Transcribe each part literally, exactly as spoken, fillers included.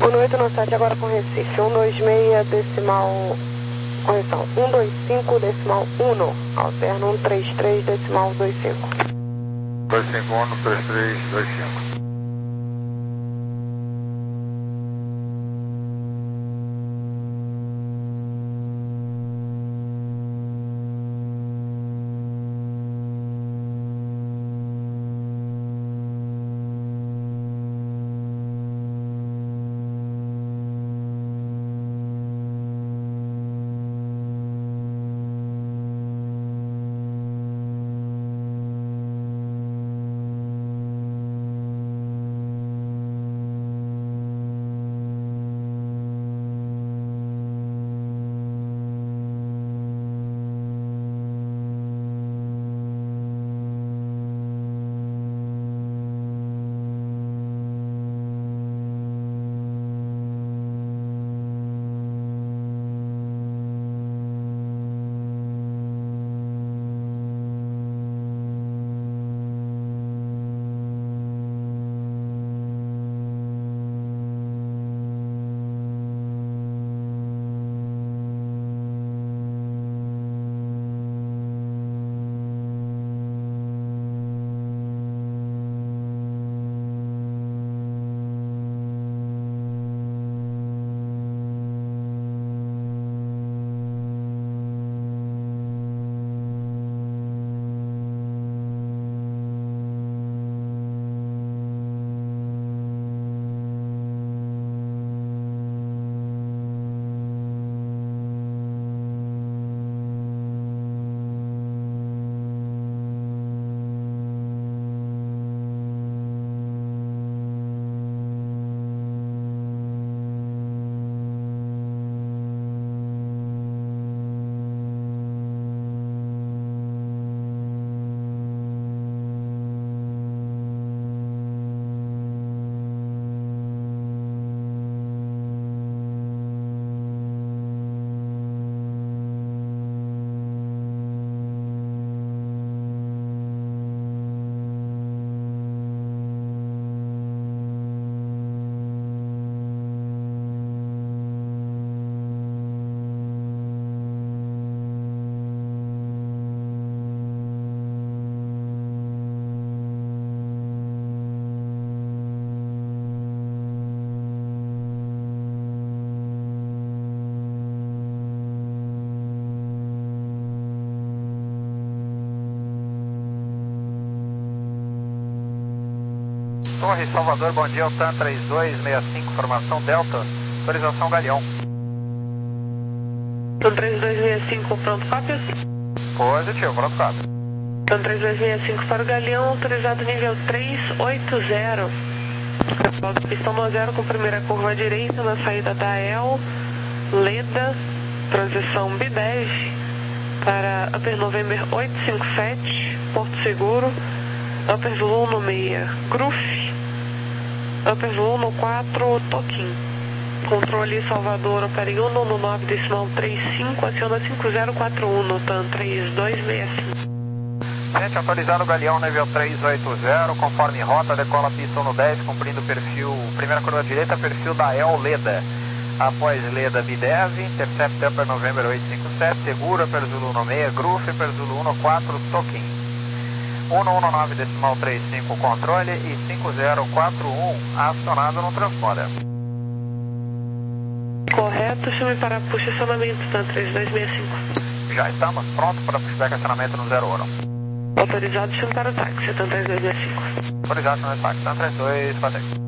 um oito no sete agora com Recife. cento e vinte e seis decimal. Correção. cento e vinte e cinco decimal um. Alterno cento e trinta e três decimal vinte e cinco. dois cinco um, cento e trinta e três, vinte e cinco. Torre Salvador, bom dia, Altan três dois seis cinco, formação Delta, autorização Galeão. Altan três dois seis cinco, pronto, cópia? Positivo, pronto, cópia. Altan três dois seis cinco para o Galeão, autorizado nível três oito zero. Pistão no zero com primeira curva à direita na saída da E L, Leda, transição B dez para Upper November oito cinco sete, Porto Seguro, Upper Zulu no seis, Groove, Upper Zulu no quatro, Toquim. Controle Salvador, opere Uno no nove decimal trinta e cinco, aciona cinco zero quatro um, Notan três dois seis cinco. Gente, autorizado o Galeão nível três oito zero, conforme rota, decola pistão no dez, cumprindo o perfil, primeira curva direita, perfil da E L Leda. Após Leda B dez, intercept Upper November oito cinco sete, segura, Upper Zulu no seis, Groove, Upper Zulu no quatro, Toquim. um um nove decimal trinta e cinco controle e cinco zero quatro um acionado no transponder. Correto, chame para push acionamento, Tan três dois seis cinco. Já estamos prontos para pushback acionamento no zero hora. Autorizado, chame para o táxi, Tan três dois seis cinco. Autorizado, chame para o táxi, Tan três dois seis cinco.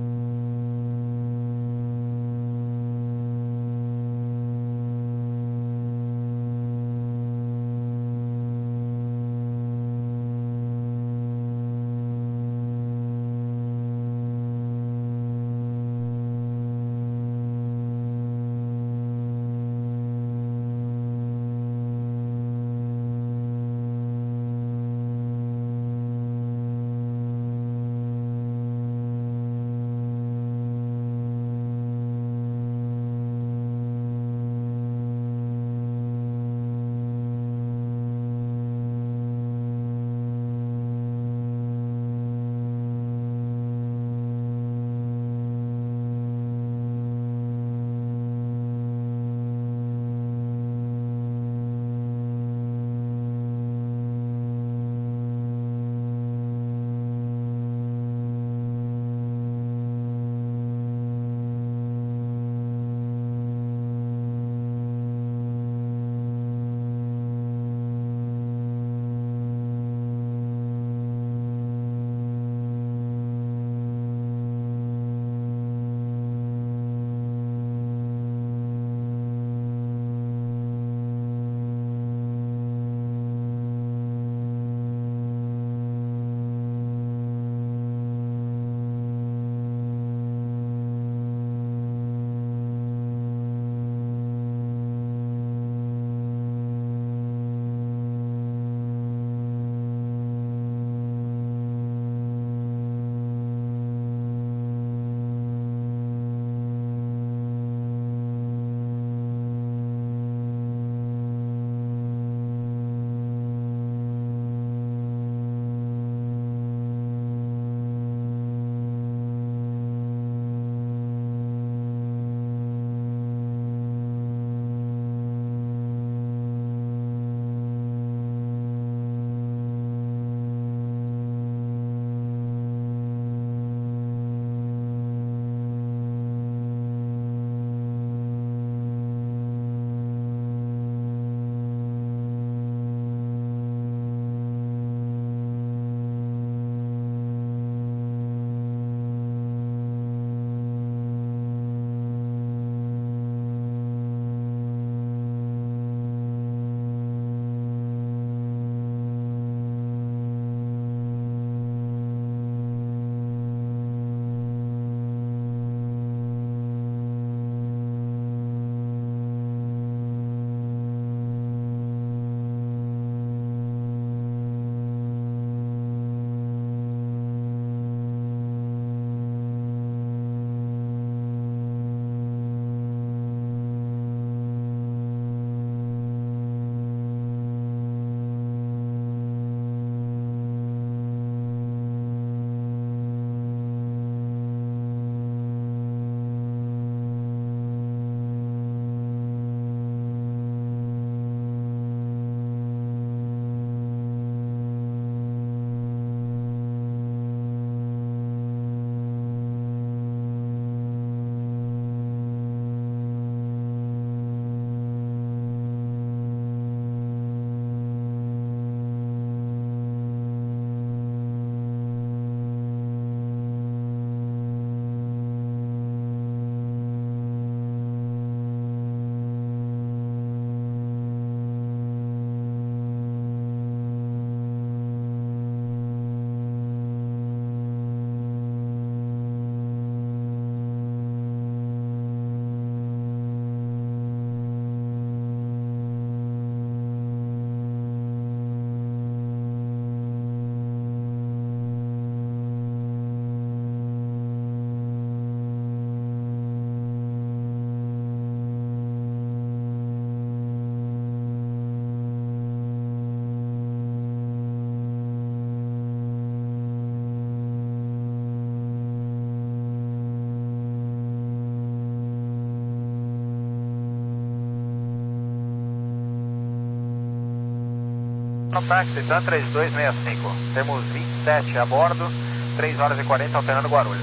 No táxi, TAM três dois seis cinco. Temos vinte e sete a bordo, três horas e quarenta alternando Guarulhos.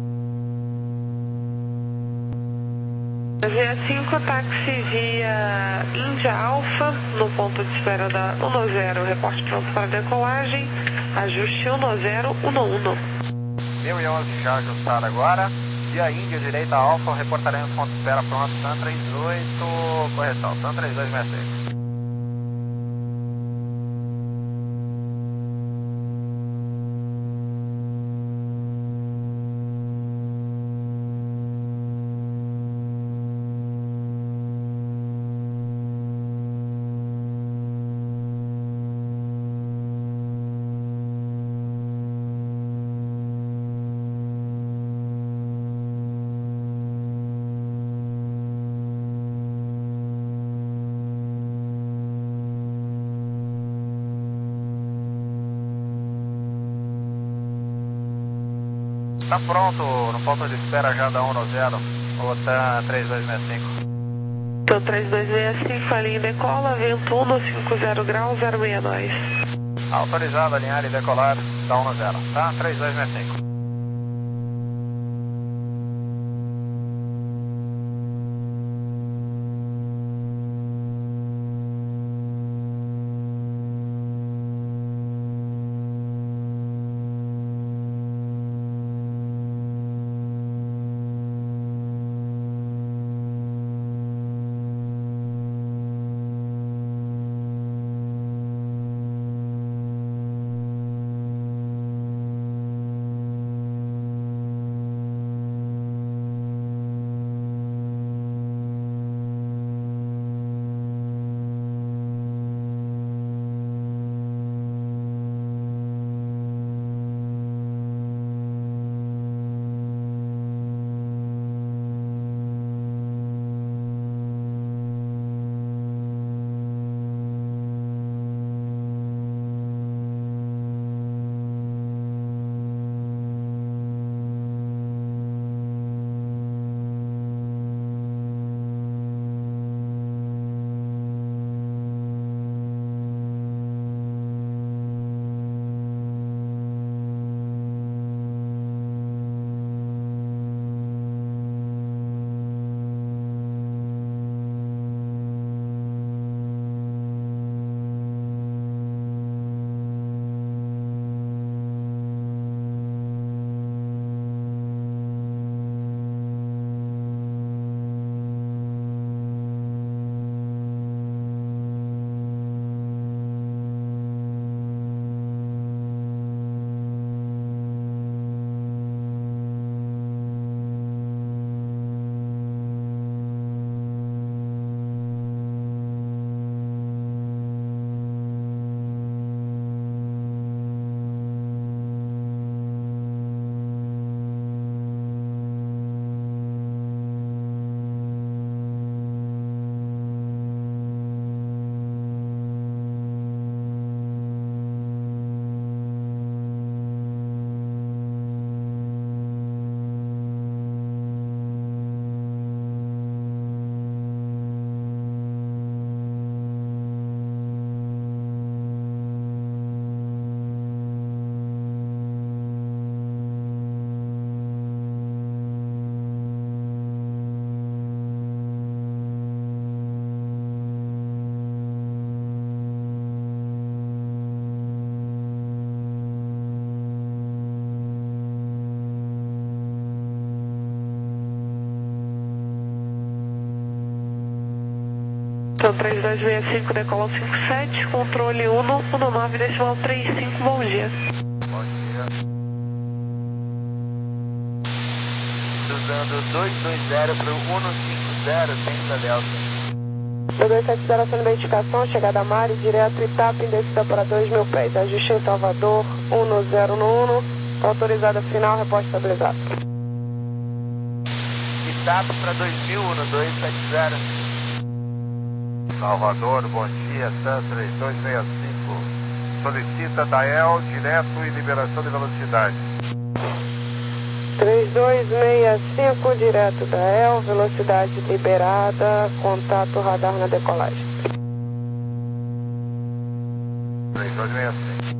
via cinco, táxi via Índia Alfa, no ponto de espera da um zero, reporte pronto para decolagem, ajuste um zero um um. mil e onze já ajustado agora, via Índia, direita Alfa, reportaremos ponto de espera pronto, TAM trinta e oito, correção, TAM três dois seis seis. Tá pronto, no ponto de espera já da um zero, o TAM três dois seis cinco. TAM três dois seis cinco, a linha decola, vento um no cinquenta graus, zero seis dois. Autorizado a alinhar e decolar da um zero, TAM três dois seis cinco. TAM três dois seis cinco, decola cinco sete, controle um um nove decimal trinta e cinco, bom dia. Bom dia. Cruzando dois dois zero para o um cinco zero, centro da Delta. dois dois sete zero, sua identificação, chegada a Mari, direto Itap, descida para dois mil pés, ajuste em Salvador, um zero um um, autorizada final, reporte estabilizado. Itap para dois mil, um dois sete zero. Salvador, bom dia, TAM três dois seis cinco. Solicita D A E L direto e liberação de velocidade. três dois seis cinco, direto da E L, velocidade liberada, contato radar na decolagem. três dois seis cinco.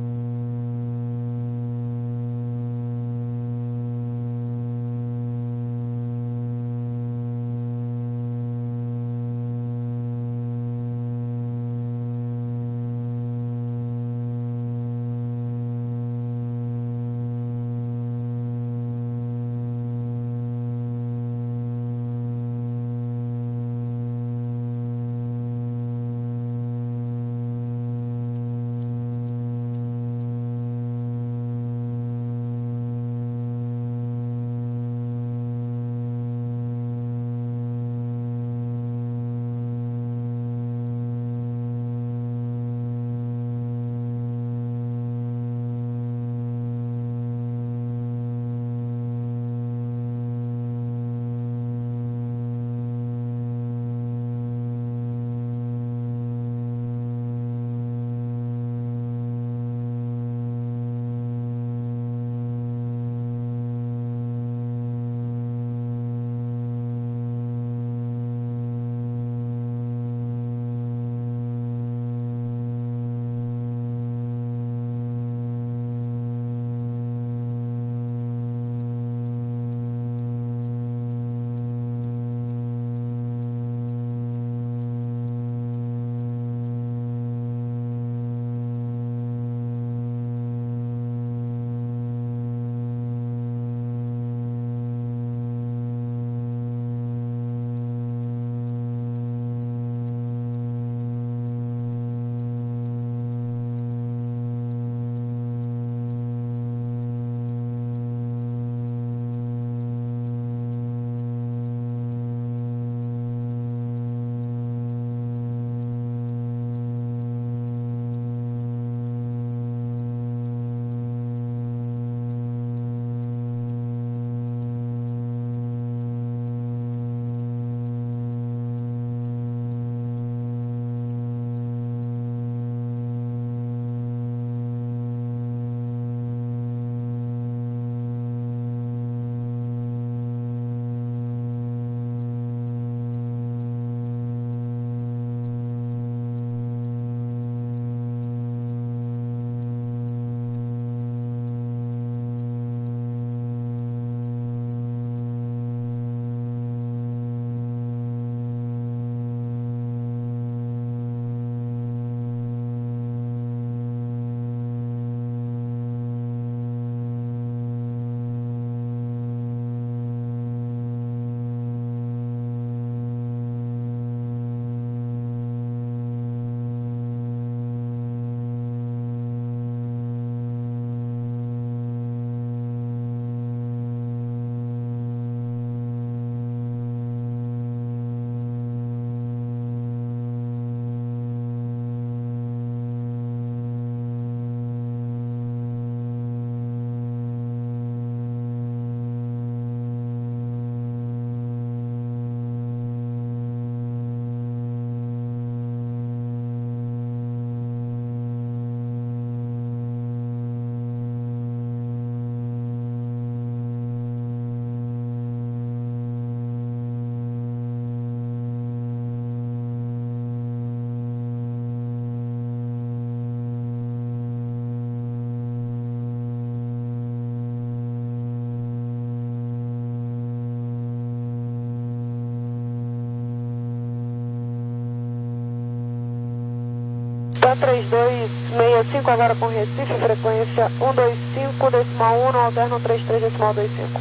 três dois seis cinco agora com Recife, frequência um dois cinco, decimal um, alterno três três, decimal dois cinco.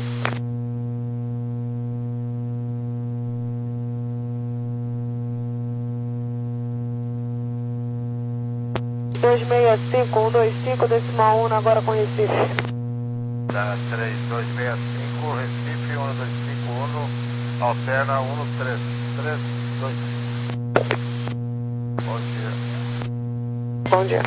dois seis cinco, um dois cinco, decimal um, agora com Recife. Da três dois seis cinco, Recife, um dois cinco um, alterna um três três dois. Bom dia. Bom dia.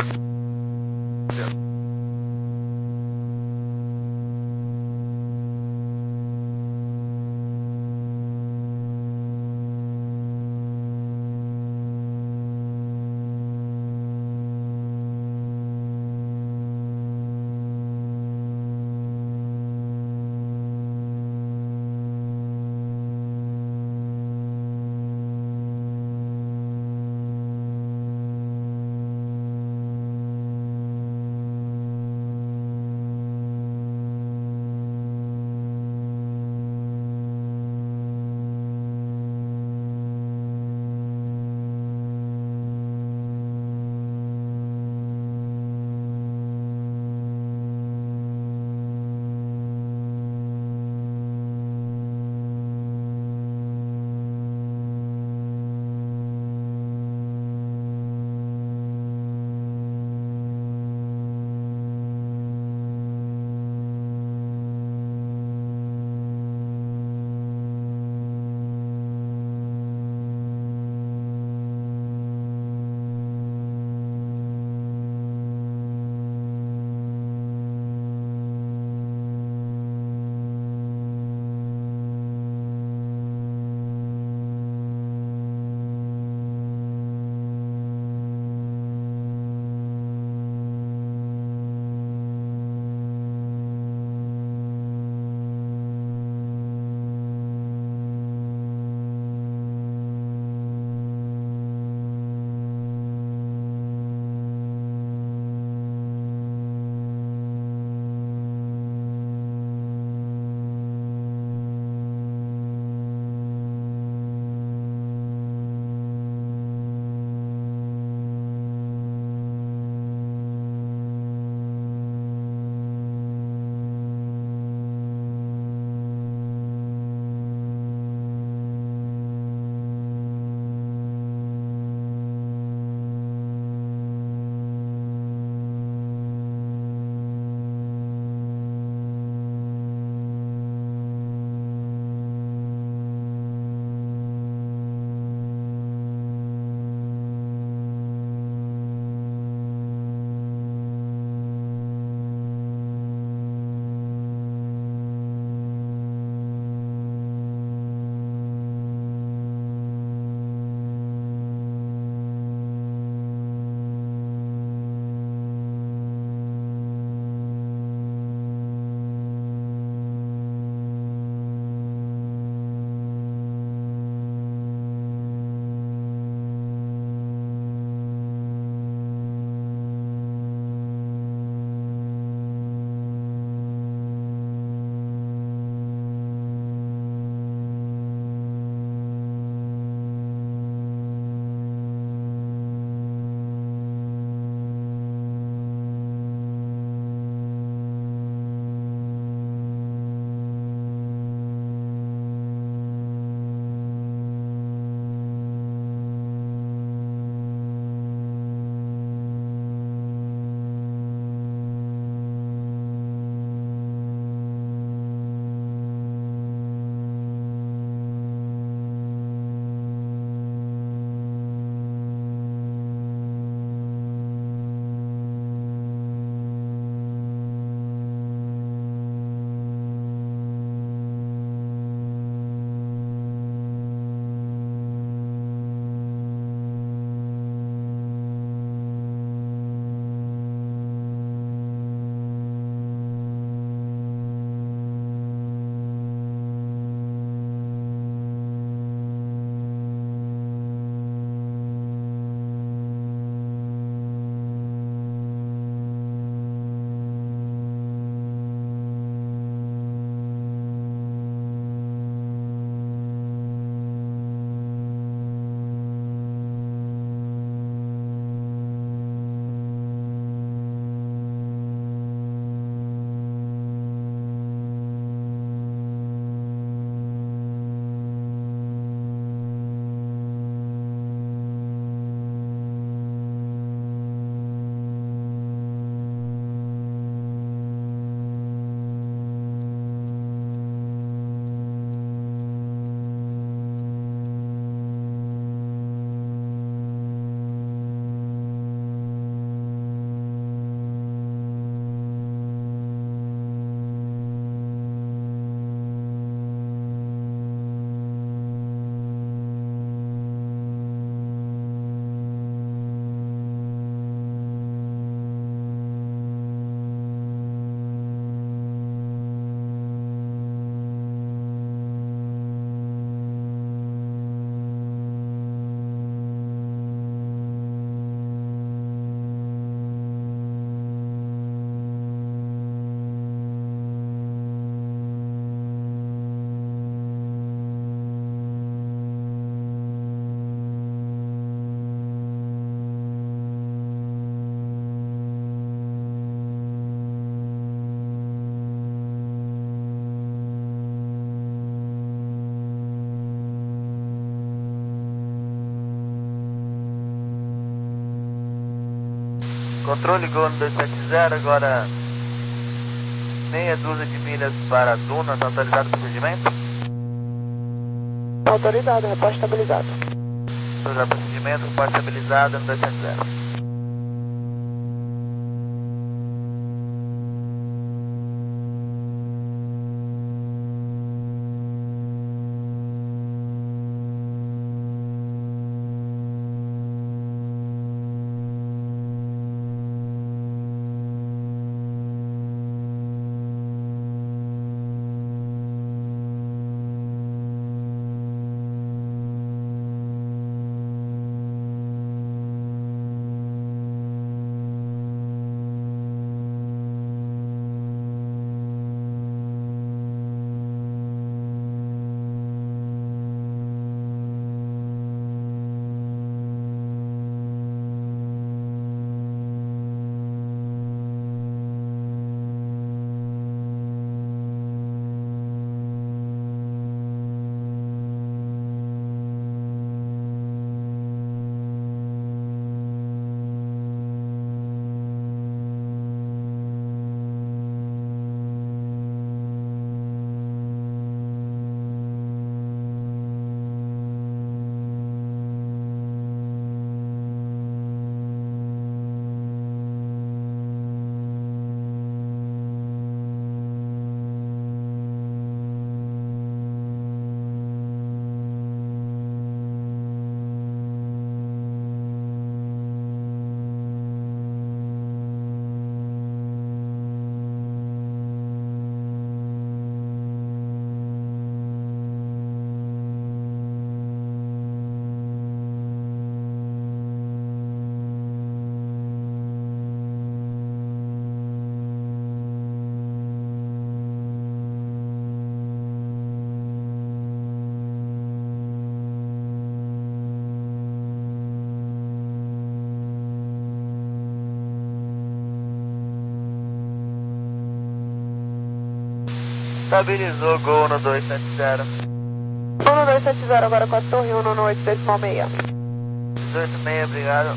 Controle Gol no dois sete zero, agora meia dúzia de milhas para Dunas, autorizado o procedimento? Autorizado, reporte estabilizado. Autorizado o procedimento, reporte estabilizado no dois sete zero. Estabilizou Gol no dois sete zero. Gol no dois sete zero, agora com a Torre um no oito dois seis. dois seis, obrigado.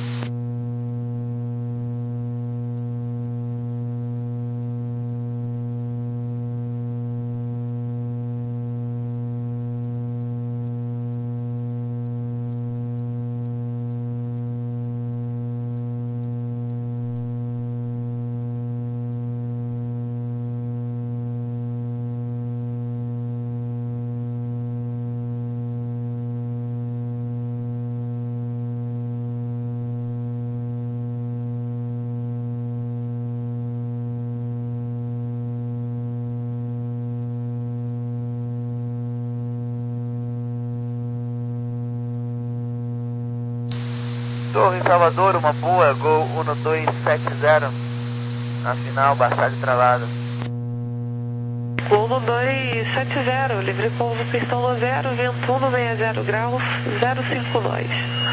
Torre Salvador, uma boa, Gol um dois sete zero, na final, baixada e travada. Gol no dois sete zero, livre pouso, pistão no zero, vento um no sessenta graus, zero cinco nós.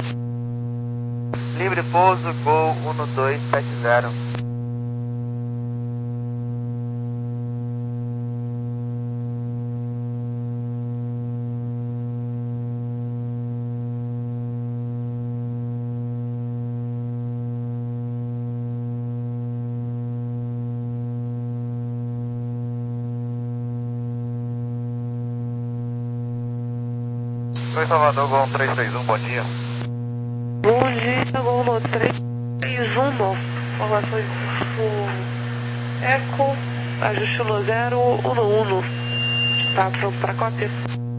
Livre pouso, Gol um dois sete zero. Oi, Salvador, Gol três três um, bom dia. Bom dia, Gol no três três um, informações do Eco, ajuste no zero um um. Tá pronto para cópia?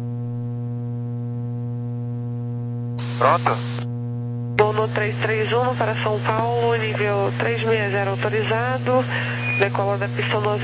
Pronto? Gol no três três um para São Paulo, nível três seis zero autorizado, decola da pista no